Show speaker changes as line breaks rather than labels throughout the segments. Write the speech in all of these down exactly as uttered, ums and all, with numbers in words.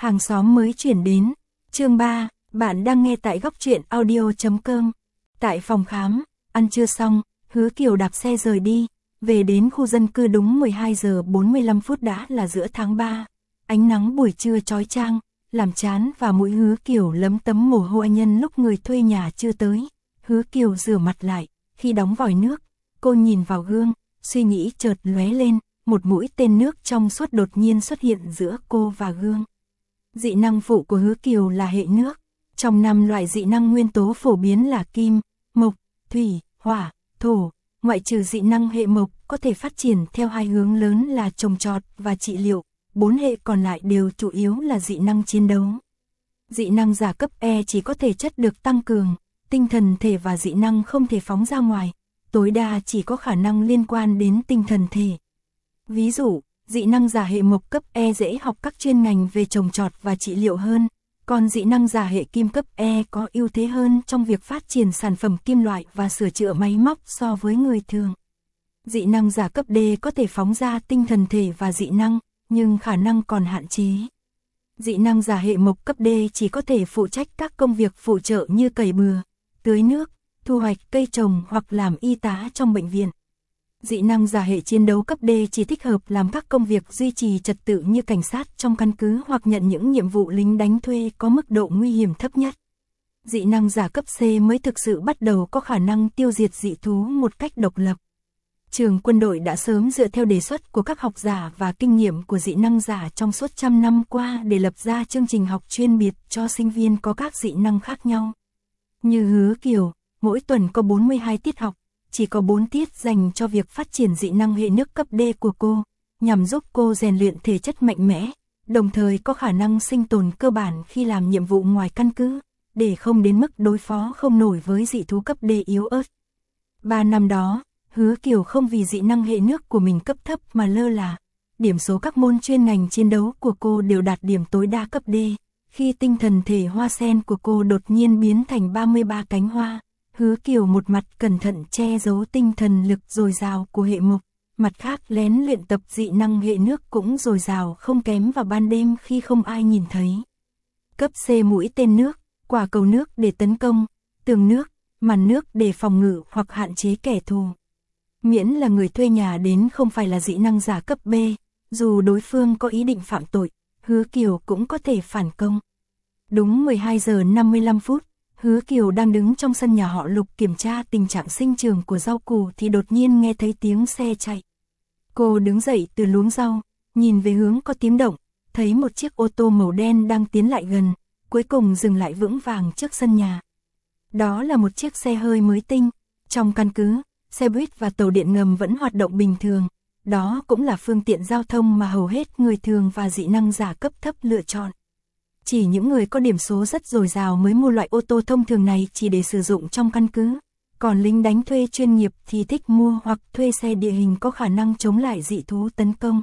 Hàng xóm mới chuyển đến. Chương ba, bạn đang nghe tại góc truyện audio chấm com. Tại phòng khám, ăn trưa xong, Hứa Kiều đạp xe rời đi, về đến khu dân cư đúng mười hai giờ bốn mươi lăm phút đã là giữa tháng ba. Ánh nắng buổi trưa chói chang, làm trán và mũi Hứa Kiều lấm tấm mồ hôi nhân lúc người thuê nhà chưa tới. Hứa Kiều rửa mặt lại, khi đóng vòi nước, cô nhìn vào gương, suy nghĩ chợt lóe lên, một mũi tên nước trong suốt đột nhiên xuất hiện giữa cô và gương. Dị năng phụ của Hứa Kiều là hệ nước. Trong năm loại dị năng nguyên tố phổ biến là kim, mộc, thủy, hỏa, thổ, ngoại trừ dị năng hệ mộc có thể phát triển theo hai hướng lớn là trồng trọt và trị liệu, bốn hệ còn lại đều chủ yếu là dị năng chiến đấu. Dị năng giả cấp E chỉ có thể chất được tăng cường, tinh thần thể và dị năng không thể phóng ra ngoài, tối đa chỉ có khả năng liên quan đến tinh thần thể. Ví dụ, dị năng giả hệ mộc cấp E dễ học các chuyên ngành về trồng trọt và trị liệu hơn, còn dị năng giả hệ kim cấp E có ưu thế hơn trong việc phát triển sản phẩm kim loại và sửa chữa máy móc so với người thường. Dị năng giả cấp D có thể phóng ra tinh thần thể và dị năng, nhưng khả năng còn hạn chế. Dị năng giả hệ mộc cấp D chỉ có thể phụ trách các công việc phụ trợ như cày bừa, tưới nước, thu hoạch cây trồng hoặc làm y tá trong bệnh viện. Dị năng giả hệ chiến đấu cấp D chỉ thích hợp làm các công việc duy trì trật tự như cảnh sát trong căn cứ hoặc nhận những nhiệm vụ lính đánh thuê có mức độ nguy hiểm thấp nhất. Dị năng giả cấp C mới thực sự bắt đầu có khả năng tiêu diệt dị thú một cách độc lập. Trường quân đội đã sớm dựa theo đề xuất của các học giả và kinh nghiệm của dị năng giả trong suốt trăm năm qua để lập ra chương trình học chuyên biệt cho sinh viên có các dị năng khác nhau. Như Hứa Kiều, mỗi tuần có bốn mươi hai tiết học, chỉ có bốn tiết dành cho việc phát triển dị năng hệ nước cấp D của cô, nhằm giúp cô rèn luyện thể chất mạnh mẽ, đồng thời có khả năng sinh tồn cơ bản khi làm nhiệm vụ ngoài căn cứ, để không đến mức đối phó không nổi với dị thú cấp D yếu ớt. Ba năm đó, Hứa Kiều không vì dị năng hệ nước của mình cấp thấp mà lơ là. Điểm số các môn chuyên ngành chiến đấu của cô đều đạt điểm tối đa cấp D. Khi tinh thần thể hoa sen của cô đột nhiên biến thành ba mươi ba cánh hoa, Hứa Kiều một mặt cẩn thận che giấu tinh thần lực dồi dào của hệ mộc, mặt khác lén luyện tập dị năng hệ nước cũng dồi dào không kém vào ban đêm khi không ai nhìn thấy. Cấp C mũi tên nước, quả cầu nước để tấn công, tường nước, màn nước để phòng ngự hoặc hạn chế kẻ thù. Miễn là người thuê nhà đến không phải là dị năng giả cấp B, dù đối phương có ý định phạm tội, Hứa Kiều cũng có thể phản công. Đúng mười hai giờ năm mươi lăm phút, Hứa Kiều đang đứng trong sân nhà họ Lục kiểm tra tình trạng sinh trưởng của rau củ thì đột nhiên nghe thấy tiếng xe chạy. Cô đứng dậy từ luống rau, nhìn về hướng có tiếng động, thấy một chiếc ô tô màu đen đang tiến lại gần, cuối cùng dừng lại vững vàng trước sân nhà. Đó là một chiếc xe hơi mới tinh. Trong căn cứ, xe buýt và tàu điện ngầm vẫn hoạt động bình thường. Đó cũng là phương tiện giao thông mà hầu hết người thường và dị năng giả cấp thấp lựa chọn. Chỉ những người có điểm số rất dồi dào mới mua loại ô tô thông thường này chỉ để sử dụng trong căn cứ. Còn lính đánh thuê chuyên nghiệp thì thích mua hoặc thuê xe địa hình có khả năng chống lại dị thú tấn công.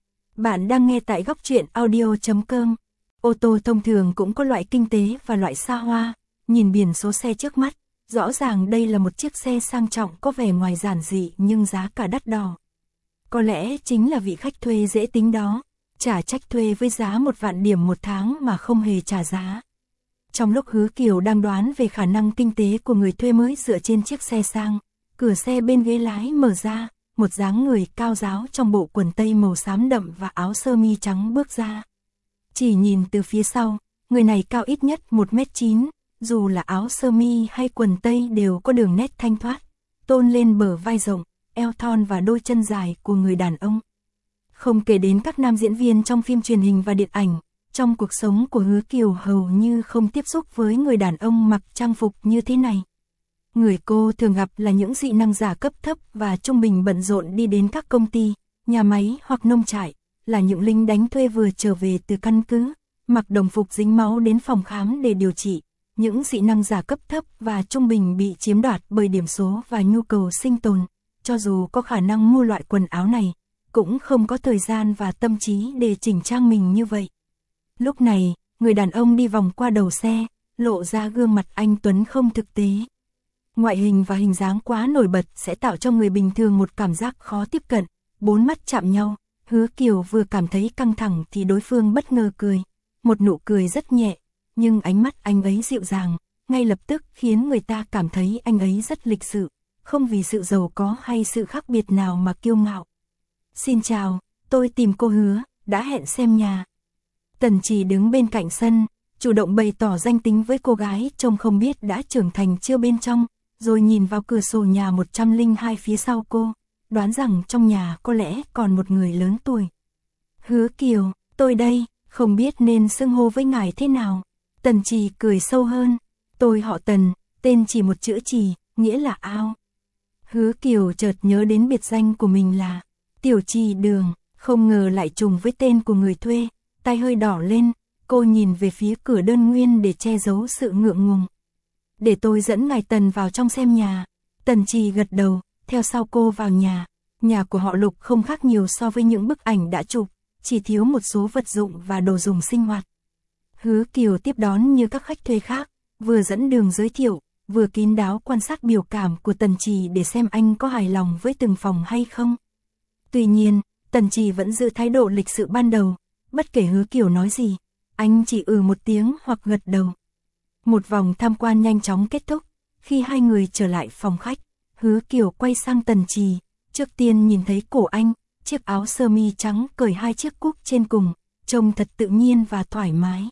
Bạn đang nghe tại góc truyện audio chấm com. Ô tô thông thường cũng có loại kinh tế và loại xa hoa. Nhìn biển số xe trước mắt, rõ ràng đây là một chiếc xe sang trọng có vẻ ngoài giản dị nhưng giá cả đắt đỏ. Có lẽ chính là vị khách thuê dễ tính đó, trả trách thuê với giá một vạn điểm một tháng mà không hề trả giá. Trong lúc Hứa Kiều đang đoán về khả năng kinh tế của người thuê mới dựa trên chiếc xe sang, cửa xe bên ghế lái mở ra, một dáng người cao ráo trong bộ quần tây màu xám đậm và áo sơ mi trắng bước ra. Chỉ nhìn từ phía sau, người này cao ít nhất một mét chín, dù là áo sơ mi hay quần tây đều có đường nét thanh thoát, tôn lên bờ vai rộng, eo thon và đôi chân dài của người đàn ông. Không kể đến các nam diễn viên trong phim truyền hình và điện ảnh, trong cuộc sống của Hứa Kiều hầu như không tiếp xúc với người đàn ông mặc trang phục như thế này. Người cô thường gặp là những dị năng giả cấp thấp và trung bình bận rộn đi đến các công ty, nhà máy hoặc nông trại, là những lính đánh thuê vừa trở về từ căn cứ, mặc đồng phục dính máu đến phòng khám để điều trị. Những dị năng giả cấp thấp và trung bình bị chiếm đoạt bởi điểm số và nhu cầu sinh tồn, cho dù có khả năng mua loại quần áo này, cũng không có thời gian và tâm trí để chỉnh trang mình như vậy. Lúc này, người đàn ông đi vòng qua đầu xe, lộ ra gương mặt anh tuấn không thực tế. Ngoại hình và hình dáng quá nổi bật sẽ tạo cho người bình thường một cảm giác khó tiếp cận, bốn mắt chạm nhau, Hứa Kiều vừa cảm thấy căng thẳng thì đối phương bất ngờ cười. một nụ cười rất nhẹ, nhưng ánh mắt anh ấy dịu dàng, ngay lập tức khiến người ta cảm thấy anh ấy rất lịch sự, không vì sự giàu có hay sự khác biệt nào mà kiêu ngạo. Xin chào, tôi tìm cô Hứa, đã hẹn xem nhà. Tần Trì đứng bên cạnh sân, chủ động bày tỏ danh tính với cô gái trông không biết đã trưởng thành chưa bên trong, rồi nhìn vào cửa sổ nhà một trăm lẻ hai phía sau cô, đoán rằng trong nhà có lẽ còn một người lớn tuổi. Hứa Kiều, tôi đây, không biết nên xưng hô với ngài thế nào. Tần Trì cười sâu hơn, tôi họ Tần, tên chỉ một chữ Trì, nghĩa là ao. Hứa Kiều chợt nhớ đến biệt danh của mình là Tiểu Trì Đường, không ngờ lại trùng với tên của người thuê, tay hơi đỏ lên, cô nhìn về phía cửa đơn nguyên để che giấu sự ngượng ngùng. Để tôi dẫn ngài Tần vào trong xem nhà. Tần Trì gật đầu, theo sau cô vào nhà. Nhà của họ Lục không khác nhiều so với những bức ảnh đã chụp, chỉ thiếu một số vật dụng và đồ dùng sinh hoạt. Hứa Kiều tiếp đón như các khách thuê khác, vừa dẫn đường giới thiệu, vừa kín đáo quan sát biểu cảm của Tần Trì để xem anh có hài lòng với từng phòng hay không. Tuy nhiên, Tần Trì vẫn giữ thái độ lịch sự ban đầu, bất kể Hứa Kiều nói gì, anh chỉ ừ một tiếng hoặc gật đầu. Một vòng tham quan nhanh chóng kết thúc, khi hai người trở lại phòng khách, Hứa Kiều quay sang Tần Trì, trước tiên nhìn thấy cổ anh, chiếc áo sơ mi trắng cởi hai chiếc cúc trên cùng, trông thật tự nhiên và thoải mái.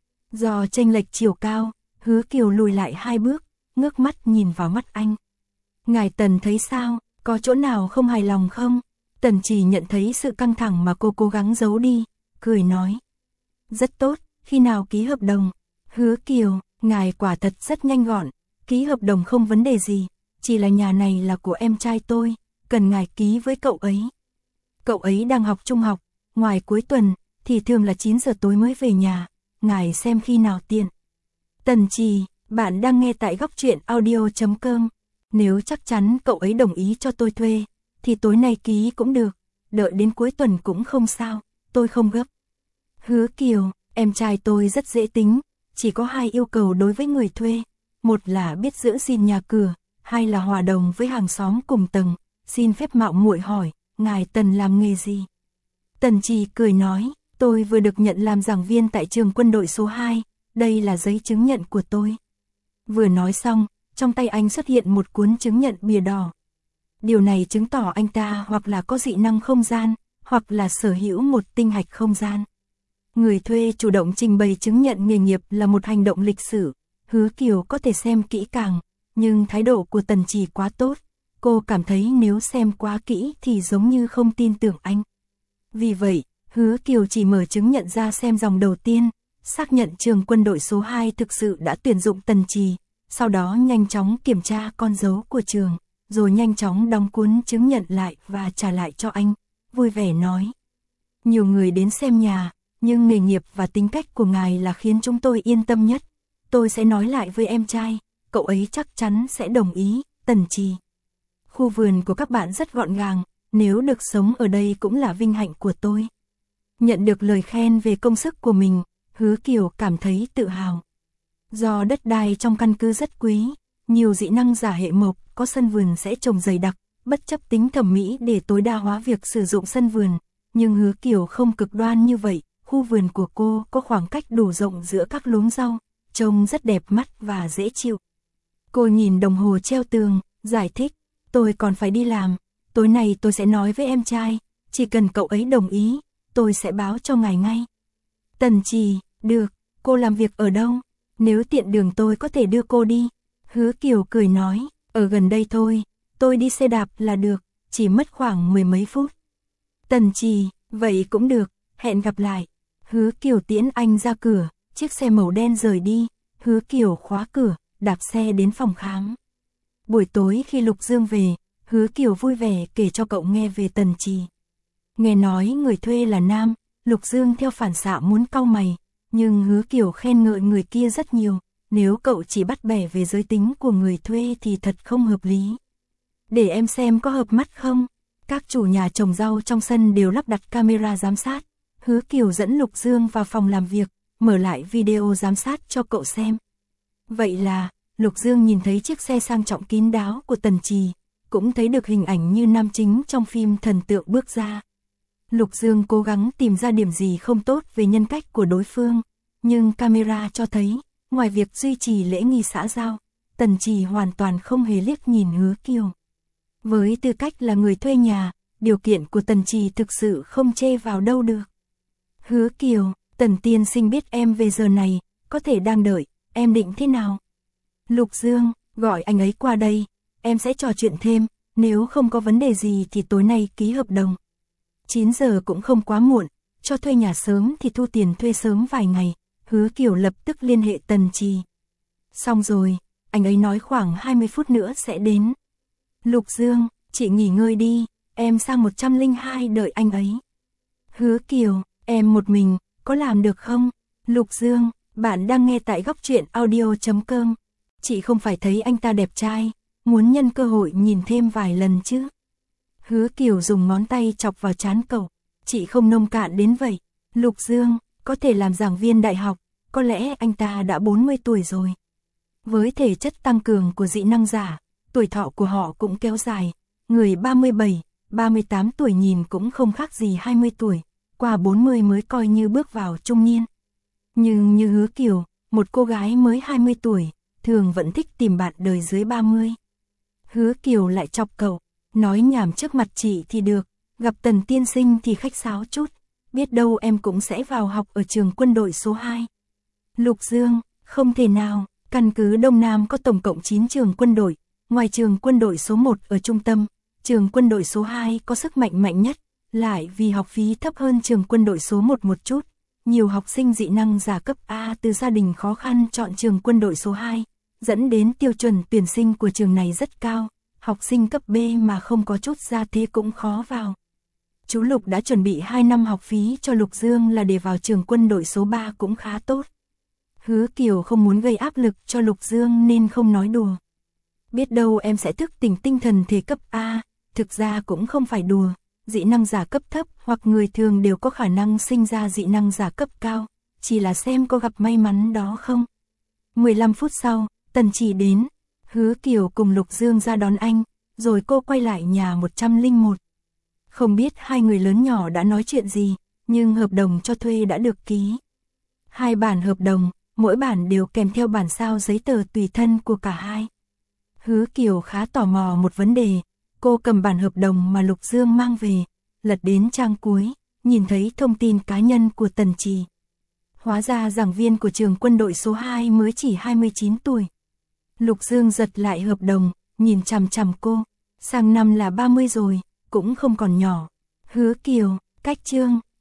Do chênh lệch chiều cao, Hứa Kiều lùi lại hai bước, ngước mắt nhìn vào mắt anh. Ngài Tần thấy sao, có chỗ nào không hài lòng không? Tần Trì nhận thấy sự căng thẳng mà cô cố gắng giấu đi, cười nói. Rất tốt, khi nào ký hợp đồng? Hứa Kiều, ngài quả thật rất nhanh gọn, ký hợp đồng không vấn đề gì, chỉ là nhà này là của em trai tôi, cần ngài ký với cậu ấy. Cậu ấy đang học trung học, ngoài cuối tuần, thì thường là chín giờ tối mới về nhà, ngài xem khi nào tiện. Tần Trì, bạn đang nghe tại góc truyện audio chấm com. Nếu chắc chắn cậu ấy đồng ý cho tôi thuê, thì tối nay ký cũng được, đợi đến cuối tuần cũng không sao, tôi không gấp. Hứa Kiều, em trai tôi rất dễ tính, chỉ có hai yêu cầu đối với người thuê, một là biết giữ gìn nhà cửa, hai là hòa đồng với hàng xóm cùng tầng. Xin phép mạo muội hỏi, ngài Tần làm nghề gì? Tần Trì cười nói, tôi vừa được nhận làm giảng viên tại trường quân đội số hai, đây là giấy chứng nhận của tôi. Vừa nói xong, trong tay anh xuất hiện một cuốn chứng nhận bìa đỏ. Điều này chứng tỏ anh ta hoặc là có dị năng không gian, hoặc là sở hữu một tinh hạch không gian. Người thuê chủ động trình bày chứng nhận nghề nghiệp là một hành động lịch sử, Hứa Kiều có thể xem kỹ càng, nhưng thái độ của Tần Trì quá tốt, cô cảm thấy nếu xem quá kỹ thì giống như không tin tưởng anh. Vì vậy, Hứa Kiều chỉ mở chứng nhận ra xem dòng đầu tiên, xác nhận trường quân đội số hai thực sự đã tuyển dụng Tần Trì, sau đó nhanh chóng kiểm tra con dấu của trường, rồi nhanh chóng đóng cuốn chứng nhận lại và trả lại cho anh, vui vẻ nói. Nhiều người đến xem nhà, nhưng nghề nghiệp và tính cách của ngài là khiến chúng tôi yên tâm nhất. Tôi sẽ nói lại với em trai, cậu ấy chắc chắn sẽ đồng ý. Tần Trì, khu vườn của các bạn rất gọn gàng, nếu được sống ở đây cũng là vinh hạnh của tôi. Nhận được lời khen về công sức của mình, Hứa Kiều cảm thấy tự hào. Do đất đai trong căn cứ rất quý, nhiều dị năng giả hệ mộc có sân vườn sẽ trồng dày đặc, bất chấp tính thẩm mỹ để tối đa hóa việc sử dụng sân vườn. Nhưng Hứa Kiều không cực đoan như vậy, khu vườn của cô có khoảng cách đủ rộng giữa các luống rau, trông rất đẹp mắt và dễ chịu. Cô nhìn đồng hồ treo tường, giải thích, tôi còn phải đi làm, tối nay tôi sẽ nói với em trai, chỉ cần cậu ấy đồng ý, tôi sẽ báo cho ngài ngay. Tần Trì, được, cô làm việc ở đâu? Nếu tiện đường tôi có thể đưa cô đi. Hứa Kiều cười nói, ở gần đây thôi, tôi đi xe đạp là được, chỉ mất khoảng mười mấy phút. Tần Trì, vậy cũng được, hẹn gặp lại. Hứa Kiều tiễn anh ra cửa, chiếc xe màu đen rời đi, Hứa Kiều khóa cửa, đạp xe đến phòng khám. Buổi tối khi Lục Dương về, Hứa Kiều vui vẻ kể cho cậu nghe về Tần Trì. Nghe nói người thuê là nam, Lục Dương theo phản xạ muốn cau mày, nhưng Hứa Kiều khen ngợi người kia rất nhiều, nếu cậu chỉ bắt bẻ về giới tính của người thuê thì thật không hợp lý. Để em xem có hợp mắt không? Các chủ nhà trồng rau trong sân đều lắp đặt camera giám sát. Hứa Kiều dẫn Lục Dương vào phòng làm việc, mở lại video giám sát cho cậu xem. Vậy là, Lục Dương nhìn thấy chiếc xe sang trọng kín đáo của Tần Trì, cũng thấy được hình ảnh như nam chính trong phim thần tượng bước ra. Lục Dương cố gắng tìm ra điểm gì không tốt về nhân cách của đối phương, nhưng camera cho thấy, ngoài việc duy trì lễ nghi xã giao, Tần Trì hoàn toàn không hề liếc nhìn Hứa Kiều. Với tư cách là người thuê nhà, điều kiện của Tần Trì thực sự không chê vào đâu được. Hứa Kiều, Tần tiên sinh biết em về giờ này, có thể đang đợi, em định thế nào? Lục Dương, gọi anh ấy qua đây, em sẽ trò chuyện thêm, nếu không có vấn đề gì thì tối nay ký hợp đồng. chín giờ cũng không quá muộn, cho thuê nhà sớm thì thu tiền thuê sớm vài ngày, Hứa Kiều lập tức liên hệ Tần Trì. Xong rồi, anh ấy nói khoảng hai mươi phút nữa sẽ đến. Lục Dương, chị nghỉ ngơi đi, em sang một trăm lẻ hai đợi anh ấy. Hứa Kiều, em một mình, có làm được không? Lục Dương, bạn đang nghe tại góc truyện audio chấm com. Chị không phải thấy anh ta đẹp trai, muốn nhân cơ hội nhìn thêm vài lần chứ. Hứa Kiều dùng ngón tay chọc vào trán cậu. Chị không nông cạn đến vậy. Lục Dương, có thể làm giảng viên đại học, có lẽ anh ta đã bốn mươi tuổi rồi. Với thể chất tăng cường của dị năng giả, tuổi thọ của họ cũng kéo dài. Người ba mươi bảy, ba mươi tám tuổi nhìn cũng không khác gì hai mươi tuổi, qua bốn mươi mới coi như bước vào trung niên. Nhưng như Hứa Kiều, một cô gái mới hai mươi tuổi, thường vẫn thích tìm bạn đời dưới ba mươi. Hứa Kiều lại chọc cậu, nói nhảm trước mặt chị thì được, gặp Tần tiên sinh thì khách sáo chút, biết đâu em cũng sẽ vào học ở trường quân đội số hai. Lục Dương, không thể nào, căn cứ Đông Nam có tổng cộng chín trường quân đội, ngoài trường quân đội số một ở trung tâm, trường quân đội số hai có sức mạnh mạnh nhất, lại vì học phí thấp hơn trường quân đội số một một chút. Nhiều học sinh dị năng giả cấp A từ gia đình khó khăn chọn trường quân đội số hai, dẫn đến tiêu chuẩn tuyển sinh của trường này rất cao, học sinh cấp B mà không có chút gia thế cũng khó vào. Chú Lục đã chuẩn bị hai năm học phí cho Lục Dương là để vào trường quân đội số ba cũng khá tốt. Hứa Kiều không muốn gây áp lực cho Lục Dương nên không nói đùa. Biết đâu em sẽ thức tỉnh tinh thần thể cấp A, thực ra cũng không phải đùa. Dị năng giả cấp thấp hoặc người thường đều có khả năng sinh ra dị năng giả cấp cao, chỉ là xem có gặp may mắn đó không. mười lăm phút sau, Tần Trì đến, Hứa Kiều cùng Lục Dương ra đón anh, rồi cô quay lại nhà một trăm lẻ một. Không biết hai người lớn nhỏ đã nói chuyện gì, nhưng hợp đồng cho thuê đã được ký. Hai bản hợp đồng, mỗi bản đều kèm theo bản sao giấy tờ tùy thân của cả hai. Hứa Kiều khá tò mò một vấn đề. Cô cầm bản hợp đồng mà Lục Dương mang về, lật đến trang cuối, nhìn thấy thông tin cá nhân của Tần Trì. Hóa ra giảng viên của trường quân đội số hai mới chỉ hai mươi chín tuổi. Lục Dương giật lại hợp đồng, nhìn chằm chằm cô, sang năm là ba mươi rồi, cũng không còn nhỏ. Hứa Kiều, cách chương,